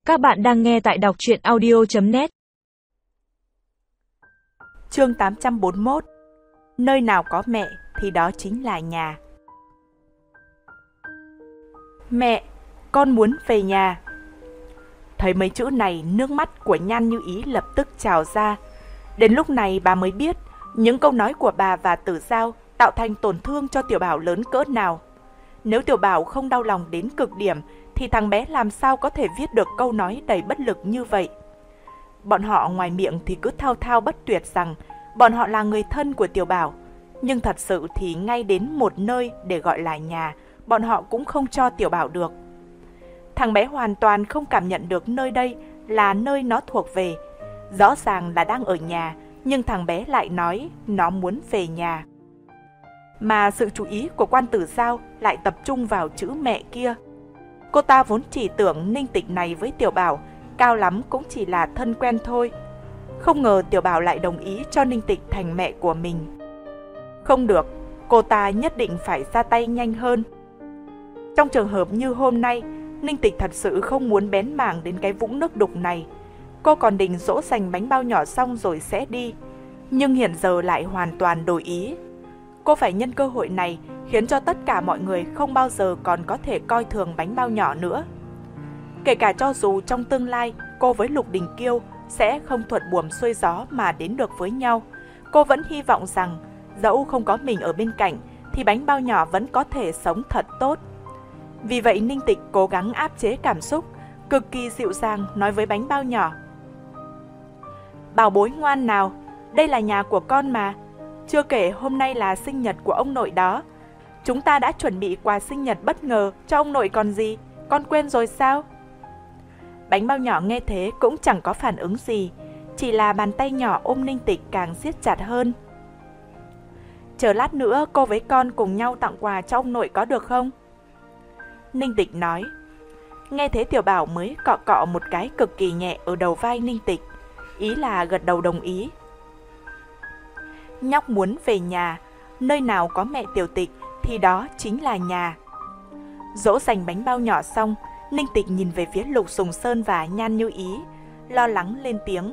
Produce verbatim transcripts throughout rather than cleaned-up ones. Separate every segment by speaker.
Speaker 1: Các bạn đang nghe tại đọc truyện audio chấm net.
Speaker 2: Chương tám trăm bốn mươi mốt. Nơi nào có mẹ thì đó chính là nhà. Mẹ, con muốn về nhà. Thấy mấy chữ này, nước mắt của Nhan Như Ý lập tức trào ra. Đến lúc này bà mới biết những câu nói của bà và Tử Giao tạo thành tổn thương cho Tiểu Bảo lớn cỡ nào. Nếu Tiểu Bảo không đau lòng đến cực điểm thì thằng bé làm sao có thể viết được câu nói đầy bất lực như vậy. Bọn họ ngoài miệng thì cứ thao thao bất tuyệt rằng bọn họ là người thân của Tiểu Bảo, nhưng thật sự thì ngay đến một nơi để gọi là nhà, bọn họ cũng không cho Tiểu Bảo được. Thằng bé hoàn toàn không cảm nhận được nơi đây là nơi nó thuộc về. Rõ ràng là đang ở nhà, nhưng thằng bé lại nói nó muốn về nhà. Mà sự chú ý của Quan Tử Giao lại tập trung vào chữ mẹ kia. Cô ta vốn chỉ tưởng Ninh Tịch này với Tiểu Bảo cao lắm cũng chỉ là thân quen thôi. Không ngờ Tiểu Bảo lại đồng ý cho Ninh Tịch thành mẹ của mình. Không được, cô ta nhất định phải ra tay nhanh hơn. Trong trường hợp như hôm nay, Ninh Tịch thật sự không muốn bén mảng đến cái vũng nước đục này. Cô còn định dỗ dành bánh bao nhỏ xong rồi sẽ đi, nhưng hiện giờ lại hoàn toàn đổi ý. Cô phải nhân cơ hội này khiến cho tất cả mọi người không bao giờ còn có thể coi thường bánh bao nhỏ nữa. Kể cả cho dù trong tương lai cô với Lục Đình Kiêu sẽ không thuận buồm xuôi gió mà đến được với nhau, cô vẫn hy vọng rằng dẫu không có mình ở bên cạnh thì bánh bao nhỏ vẫn có thể sống thật tốt. Vì vậy Ninh Tịch cố gắng áp chế cảm xúc, cực kỳ dịu dàng nói với bánh bao nhỏ: Bảo bối ngoan nào, đây là nhà của con mà. Chưa kể hôm nay là sinh nhật của ông nội đó. Chúng ta đã chuẩn bị quà sinh nhật bất ngờ cho ông nội còn gì, con quên rồi sao? Bánh bao nhỏ nghe thế cũng chẳng có phản ứng gì, chỉ là bàn tay nhỏ ôm Ninh Tịch càng siết chặt hơn. Chờ lát nữa cô với con cùng nhau tặng quà cho ông nội có được không? Ninh Tịch nói. Nghe thế Tiểu Bảo mới cọ cọ một cái cực kỳ nhẹ ở đầu vai Ninh Tịch, ý là gật đầu đồng ý. Nhóc muốn về nhà, nơi nào có mẹ Tiểu Tịch thì đó chính là nhà. Dỗ dành bánh bao nhỏ xong, Ninh Tịch nhìn về phía Lục Sùng Sơn và Nhan Như Ý, lo lắng lên tiếng.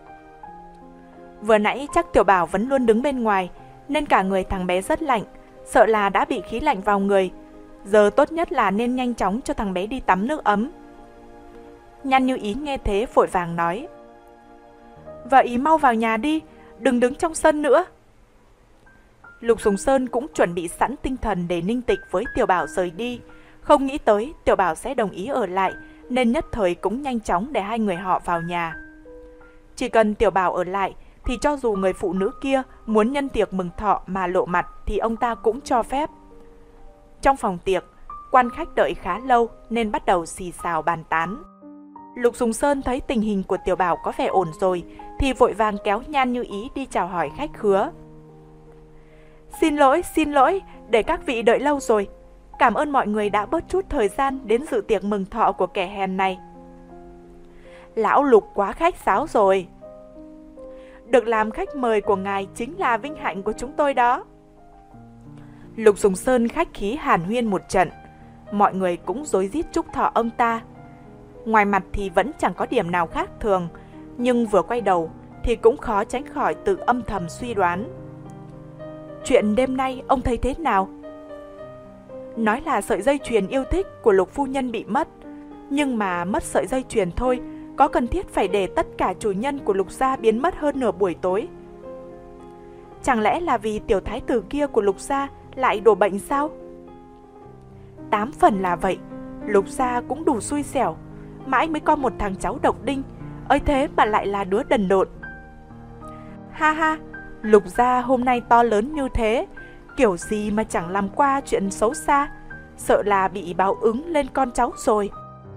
Speaker 2: Vừa nãy chắc Tiểu Bảo vẫn luôn đứng bên ngoài, nên cả người thằng bé rất lạnh, sợ là đã bị khí lạnh vào người. Giờ tốt nhất là nên nhanh chóng cho thằng bé đi tắm nước ấm. Nhan Như Ý nghe thế vội vàng nói. Vậy mau vào nhà đi, đừng đứng trong sân nữa. Lục Sùng Sơn cũng chuẩn bị sẵn tinh thần để Ninh Tịch với Tiểu Bảo rời đi. Không nghĩ tới Tiểu Bảo sẽ đồng ý ở lại, nên nhất thời cũng nhanh chóng để hai người họ vào nhà. Chỉ cần Tiểu Bảo ở lại thì cho dù người phụ nữ kia muốn nhân tiệc mừng thọ mà lộ mặt thì ông ta cũng cho phép. Trong phòng tiệc, quan khách đợi khá lâu nên bắt đầu xì xào bàn tán. Lục Sùng Sơn thấy tình hình của Tiểu Bảo có vẻ ổn rồi thì vội vàng kéo Nhan Như Ý đi chào hỏi khách khứa. Xin lỗi, xin lỗi, để các vị đợi lâu rồi. Cảm ơn mọi người đã bớt chút thời gian đến dự tiệc mừng thọ của kẻ hèn này. Lão Lục quá khách sáo rồi. Được làm khách mời của ngài chính là vinh hạnh của chúng tôi đó. Lục Sùng Sơn khách khí hàn huyên một trận, mọi người cũng rối rít chúc thọ ông ta. Ngoài mặt thì vẫn chẳng có điểm nào khác thường, nhưng vừa quay đầu thì cũng khó tránh khỏi tự âm thầm suy đoán. Chuyện đêm nay ông thấy thế nào? Nói là sợi dây chuyền yêu thích của Lục phu nhân bị mất, nhưng mà mất sợi dây chuyền thôi, có cần thiết phải để tất cả chủ nhân của Lục gia biến mất hơn nửa buổi tối? Chẳng lẽ là vì tiểu thái tử kia của Lục gia lại đổ bệnh sao? Tám phần là vậy. Lục gia cũng đủ xui xẻo, mãi mới có một thằng cháu độc đinh, ấy thế mà lại là đứa đần độn. Ha ha, Lục gia hôm nay to lớn như thế, kiểu gì mà chẳng làm qua chuyện xấu xa, sợ là bị báo ứng lên con cháu rồi.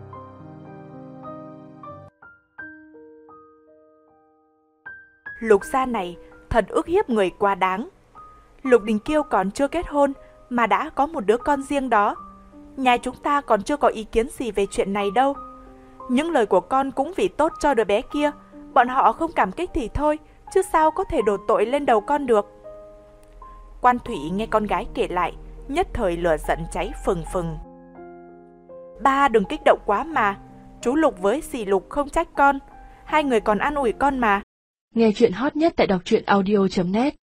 Speaker 2: Lục gia này thật ức hiếp người quá đáng. Lục Đình Kiêu còn chưa kết hôn mà đã có một đứa con riêng đó. Nhà chúng ta còn chưa có ý kiến gì về chuyện này đâu. Những lời của con cũng vì tốt cho đứa bé kia, bọn họ không cảm kích thì thôi, chứ sao có thể đổ tội lên đầu con được. Quan Thủy nghe con gái kể lại, nhất thời lửa giận cháy phừng phừng. Ba đừng kích động quá mà, Chú Lục với dì Lục không trách con, hai người còn an ủi con mà.
Speaker 3: Nghe chuyện hot nhất tại đọc truyện audio chấm net.